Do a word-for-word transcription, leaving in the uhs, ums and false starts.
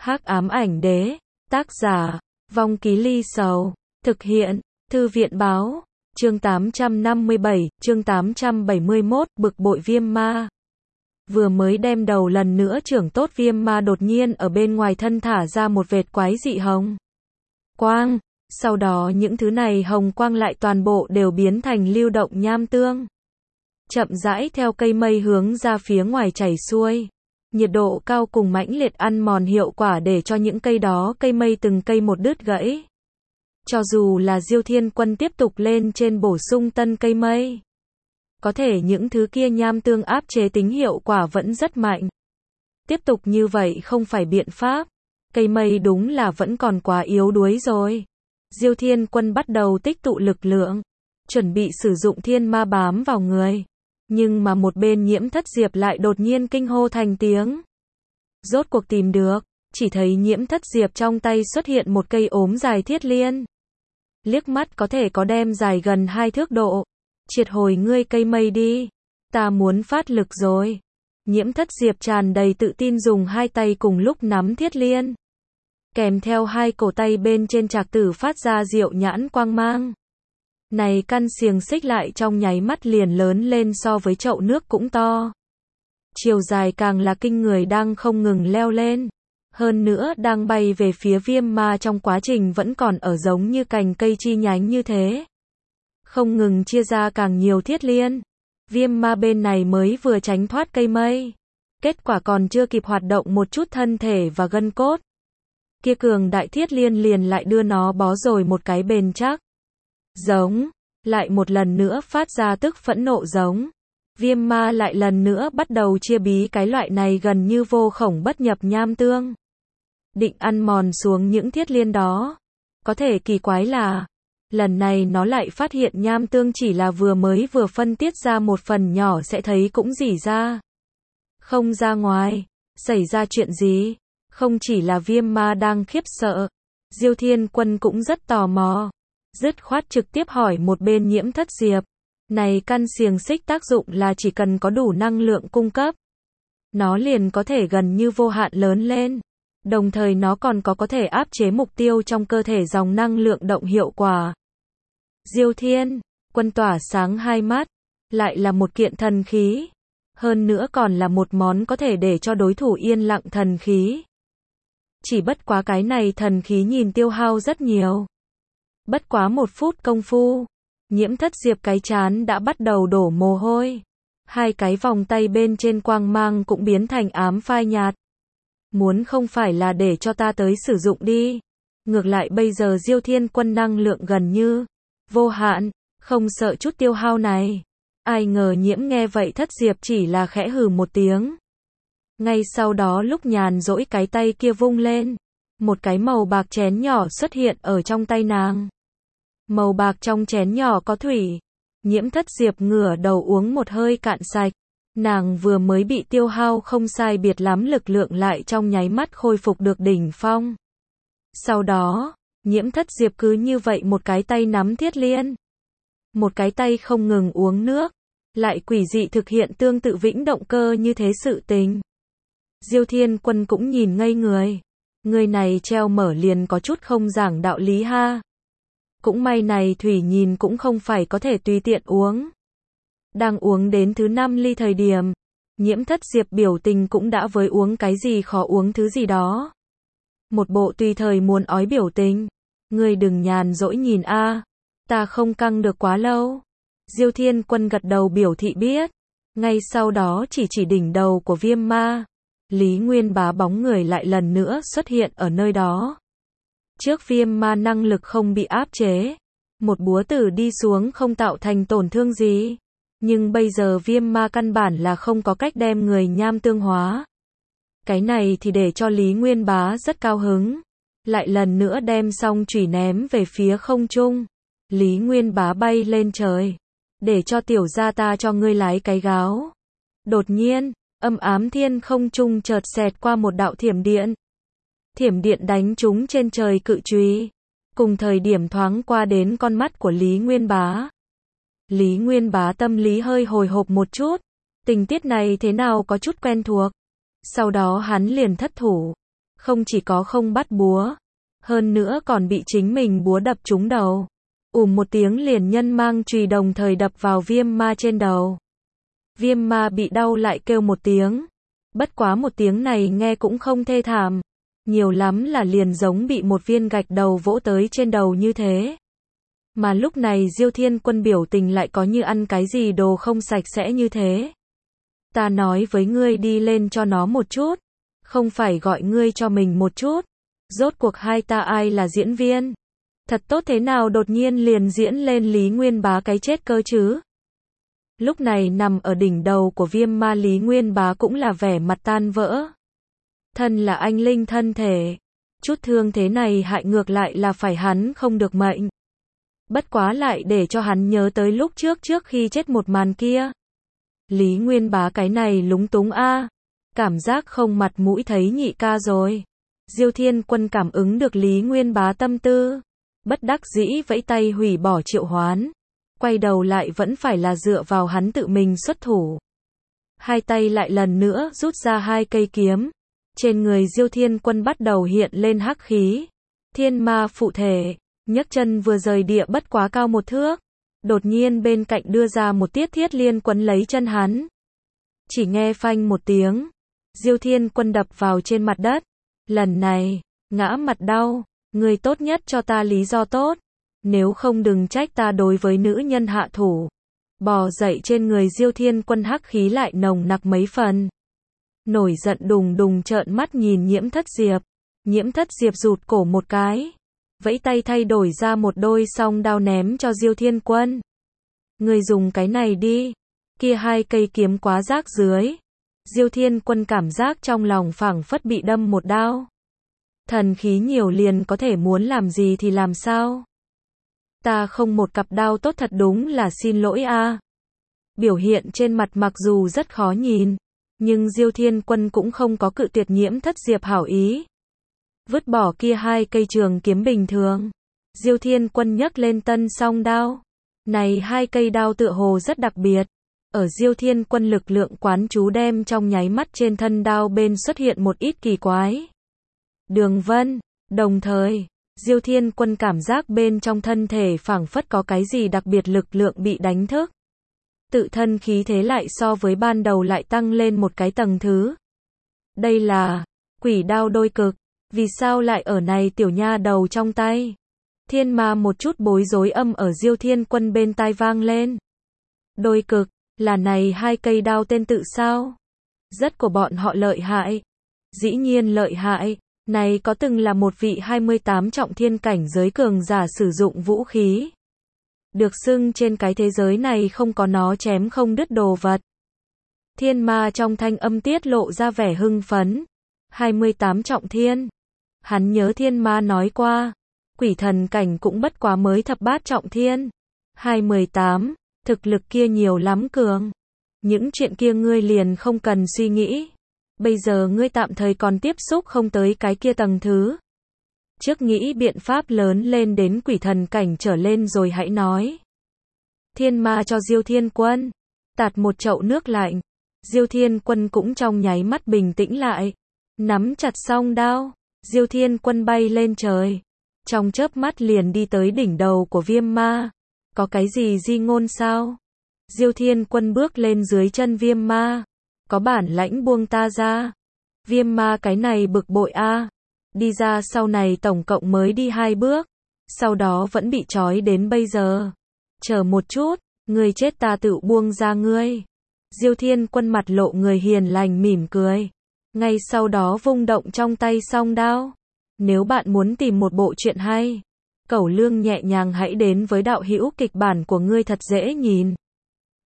Hắc ám ảnh đế, tác giả, Vong Ký Ly Sầu, thực hiện, Thư viện báo, chương tám trăm năm mươi bảy, chương tám trăm bảy mươi mốt, bực bội viêm ma. Vừa mới đem đầu lần nữa trưởng tốt viêm ma đột nhiên ở bên ngoài thân thả ra một vệt quái dị hồng quang, sau đó những thứ này hồng quang lại toàn bộ đều biến thành lưu động nham tương. Chậm rãi theo cây mây hướng ra phía ngoài chảy xuôi. Nhiệt độ cao cùng mãnh liệt ăn mòn hiệu quả để cho những cây đó cây mây từng cây một đứt gãy. Cho dù là Diêu Thiên Quân tiếp tục lên trên bổ sung tân cây mây, có thể những thứ kia nham tương áp chế tính hiệu quả vẫn rất mạnh. Tiếp tục như vậy không phải biện pháp. Cây mây đúng là vẫn còn quá yếu đuối rồi. Diêu Thiên Quân bắt đầu tích tụ lực lượng, chuẩn bị sử dụng thiên ma bám vào người. Nhưng mà một bên Nhiễm Thất Diệp lại đột nhiên kinh hô thành tiếng. Rốt cuộc tìm được, chỉ thấy Nhiễm Thất Diệp trong tay xuất hiện một cây ốm dài thiết liên. Liếc mắt có thể có đem dài gần hai thước độ. Triệt hồi ngươi cây mây đi, ta muốn phát lực rồi. Nhiễm Thất Diệp tràn đầy tự tin dùng hai tay cùng lúc nắm thiết liên. Kèm theo hai cổ tay bên trên trạc tử phát ra diệu nhãn quang mang. Này căn xiềng xích lại trong nháy mắt liền lớn lên so với chậu nước cũng to. Chiều dài càng là kinh người đang không ngừng leo lên. Hơn nữa đang bay về phía viêm ma trong quá trình vẫn còn ở giống như cành cây chi nhánh như thế. Không ngừng chia ra càng nhiều thiết liên. Viêm ma bên này mới vừa tránh thoát cây mây. Kết quả còn chưa kịp hoạt động một chút thân thể và gân cốt. Kia cường đại thiết liên liền lại đưa nó bó rồi một cái bền chắc. Giống, lại một lần nữa phát ra tức phẫn nộ giống. Viêm ma lại lần nữa bắt đầu chia bí cái loại này gần như vô khổng bất nhập nham tương. Định ăn mòn xuống những thiết liên đó. Có thể kỳ quái là, lần này nó lại phát hiện nham tương chỉ là vừa mới vừa phân tiết ra một phần nhỏ sẽ thấy cũng rỉ ra. Không ra ngoài, xảy ra chuyện gì? Không chỉ là viêm ma đang khiếp sợ, Diêu Thiên Quân cũng rất tò mò. Dứt khoát trực tiếp hỏi một bên Nhiễm Thất Diệp. Này căn xiềng xích tác dụng là chỉ cần có đủ năng lượng cung cấp. Nó liền có thể gần như vô hạn lớn lên. Đồng thời nó còn có có thể áp chế mục tiêu trong cơ thể dòng năng lượng động hiệu quả. Diêu Thiên Quân tỏa sáng hai mắt. Lại là một kiện thần khí. Hơn nữa còn là một món có thể để cho đối thủ yên lặng thần khí. Chỉ bất quá cái này thần khí nhìn tiêu hao rất nhiều. Bất quá một phút công phu, Nhiễm Thất Diệp cái chán đã bắt đầu đổ mồ hôi. Hai cái vòng tay bên trên quang mang cũng biến thành ám phai nhạt. Muốn không phải là để cho ta tới sử dụng đi. Ngược lại bây giờ Diêu Thiên Quân năng lượng gần như vô hạn, không sợ chút tiêu hao này. Ai ngờ Nhiễm nghe vậy Thất Diệp chỉ là khẽ hừ một tiếng. Ngay sau đó lúc nhàn rỗi cái tay kia vung lên. Một cái màu bạc chén nhỏ xuất hiện ở trong tay nàng. Màu bạc trong chén nhỏ có thủy. Nhiễm Thất Diệp ngửa đầu uống một hơi cạn sạch. Nàng vừa mới bị tiêu hao không sai biệt lắm lực lượng lại trong nháy mắt khôi phục được đỉnh phong. Sau đó, Nhiễm Thất Diệp cứ như vậy một cái tay nắm thiết liên. Một cái tay không ngừng uống nước. Lại quỷ dị thực hiện tương tự vĩnh động cơ như thế sự tình. Diêu Thiên Quân cũng nhìn ngây người. Người này treo mở liền có chút không giảng đạo lý ha. Cũng may này thủy nhìn cũng không phải có thể tùy tiện uống. Đang uống đến thứ năm ly thời điểm, Nhiễm Thất Diệp biểu tình cũng đã với uống cái gì khó uống thứ gì đó. Một bộ tùy thời muốn ói biểu tình. Ngươi đừng nhàn dỗi nhìn a, ta không căng được quá lâu. Diêu Thiên Quân gật đầu biểu thị biết. Ngay sau đó chỉ chỉ đỉnh đầu của viêm ma. Lý Nguyên Bá bóng người lại lần nữa xuất hiện ở nơi đó. Trước viêm ma năng lực không bị áp chế. Một búa tử đi xuống không tạo thành tổn thương gì. Nhưng bây giờ viêm ma căn bản là không có cách đem người nham tương hóa. Cái này thì để cho Lý Nguyên Bá rất cao hứng. Lại lần nữa đem song chủy ném về phía không trung. Lý Nguyên Bá bay lên trời. Để cho tiểu gia ta cho ngươi lái cái gáo. Đột nhiên, âm ám thiên không trung chợt xẹt qua một đạo thiểm điện. Thiểm điện đánh trúng trên trời cự chùy. Cùng thời điểm thoáng qua đến con mắt của Lý Nguyên Bá. Lý Nguyên Bá tâm lý hơi hồi hộp một chút. Tình tiết này thế nào có chút quen thuộc. Sau đó hắn liền thất thủ. Không chỉ có không bắt búa, hơn nữa còn bị chính mình búa đập trúng đầu. Ùm một tiếng liền nhân mang chùy đồng thời đập vào Viêm Ma trên đầu. Viêm Ma bị đau lại kêu một tiếng. Bất quá một tiếng này nghe cũng không thê thảm. Nhiều lắm là liền giống bị một viên gạch đầu vỗ tới trên đầu như thế. Mà lúc này Diêu Thiên Quân biểu tình lại có như ăn cái gì đồ không sạch sẽ như thế. Ta nói với ngươi đi lên cho nó một chút. Không phải gọi ngươi cho mình một chút. Rốt cuộc hai ta ai là diễn viên? Thật tốt thế nào đột nhiên liền diễn lên Lý Nguyên Bá cái chết cơ chứ? Lúc này nằm ở đỉnh đầu của Viêm Ma Lý Nguyên Bá cũng là vẻ mặt tan vỡ. Thân là anh linh thân thể. Chút thương thế này hại ngược lại là phải hắn không được mệnh. Bất quá lại để cho hắn nhớ tới lúc trước trước khi chết một màn kia. Lý Nguyên Bá cái này lúng túng a, cảm giác không mặt mũi thấy nhị ca rồi. Diêu Thiên Quân cảm ứng được Lý Nguyên Bá tâm tư, bất đắc dĩ vẫy tay hủy bỏ triệu hoán, quay đầu lại vẫn phải là dựa vào hắn tự mình xuất thủ. Hai tay lại lần nữa rút ra hai cây kiếm, trên người Diêu Thiên Quân bắt đầu hiện lên hắc khí. Thiên ma phụ thể, nhấc chân vừa rời địa bất quá cao một thước, đột nhiên bên cạnh đưa ra một tiết thiết liên quấn lấy chân hắn. Chỉ nghe phanh một tiếng, Diêu Thiên Quân đập vào trên mặt đất. Lần này, ngã mặt đau, người tốt nhất cho ta lý do tốt, nếu không đừng trách ta đối với nữ nhân hạ thủ. Bò dậy trên người Diêu Thiên Quân hắc khí lại nồng nặc mấy phần. Nổi giận đùng đùng trợn mắt nhìn Nhiễm Thất Diệp. Nhiễm Thất Diệp rụt cổ một cái, vẫy tay thay đổi ra một đôi song đao ném cho Diêu Thiên Quân. Người dùng cái này đi, kia hai cây kiếm quá rác dưới. Diêu Thiên Quân cảm giác trong lòng phảng phất bị đâm một đao. Thần khí nhiều liền có thể muốn làm gì thì làm sao. Ta không một cặp đao tốt thật đúng là xin lỗi a. Biểu hiện trên mặt mặc dù rất khó nhìn, nhưng Diêu Thiên Quân cũng không có cự tuyệt Nhiễm Thất Diệp hảo ý. Vứt bỏ kia hai cây trường kiếm bình thường, Diêu Thiên Quân nhấc lên tân song đao. Này hai cây đao tựa hồ rất đặc biệt. Ở Diêu Thiên Quân lực lượng quán chú đem trong nháy mắt trên thân đao bên xuất hiện một ít kỳ quái đường vân, đồng thời, Diêu Thiên Quân cảm giác bên trong thân thể phảng phất có cái gì đặc biệt lực lượng bị đánh thức. Tự thân khí thế lại so với ban đầu lại tăng lên một cái tầng thứ. Đây là quỷ đao đôi cực, vì sao lại ở này tiểu nha đầu trong tay? Thiên ma một chút bối rối âm ở Diêu Thiên Quân bên tai vang lên. Đôi cực, là này hai cây đao tên tự sao? Rất của bọn họ lợi hại. Dĩ nhiên lợi hại, này có từng là một vị hai mươi tám trọng thiên cảnh giới cường giả sử dụng vũ khí. Được xưng trên cái thế giới này không có nó chém không đứt đồ vật. Thiên ma trong thanh âm tiết lộ ra vẻ hưng phấn. hai mươi tám trọng thiên. Hắn nhớ thiên ma nói qua, quỷ thần cảnh cũng bất quá mới thập bát trọng thiên. hai mươi tám, thực lực kia nhiều lắm cường. Những chuyện kia ngươi liền không cần suy nghĩ. Bây giờ ngươi tạm thời còn tiếp xúc không tới cái kia tầng thứ. Trước nghĩ biện pháp lớn lên đến quỷ thần cảnh trở lên rồi hãy nói. Thiên ma cho Diêu Thiên Quân tạt một chậu nước lạnh. Diêu Thiên Quân cũng trong nháy mắt bình tĩnh lại, nắm chặt song đao. Diêu Thiên Quân bay lên trời, trong chớp mắt liền đi tới đỉnh đầu của Viêm Ma. Có cái gì di ngôn sao? Diêu Thiên Quân bước lên dưới chân Viêm Ma. Có bản lãnh buông ta ra. Viêm Ma cái này bực bội a. Đi ra sau này tổng cộng mới đi hai bước, sau đó vẫn bị trói đến bây giờ. Chờ một chút, ngươi chết ta tự buông ra ngươi. Diêu Thiên Quân mặt lộ người hiền lành mỉm cười. Ngay sau đó vung động trong tay song đao. Nếu bạn muốn tìm một bộ truyện hay, cẩu lương nhẹ nhàng hãy đến với đạo hữu kịch bản của ngươi thật dễ nhìn.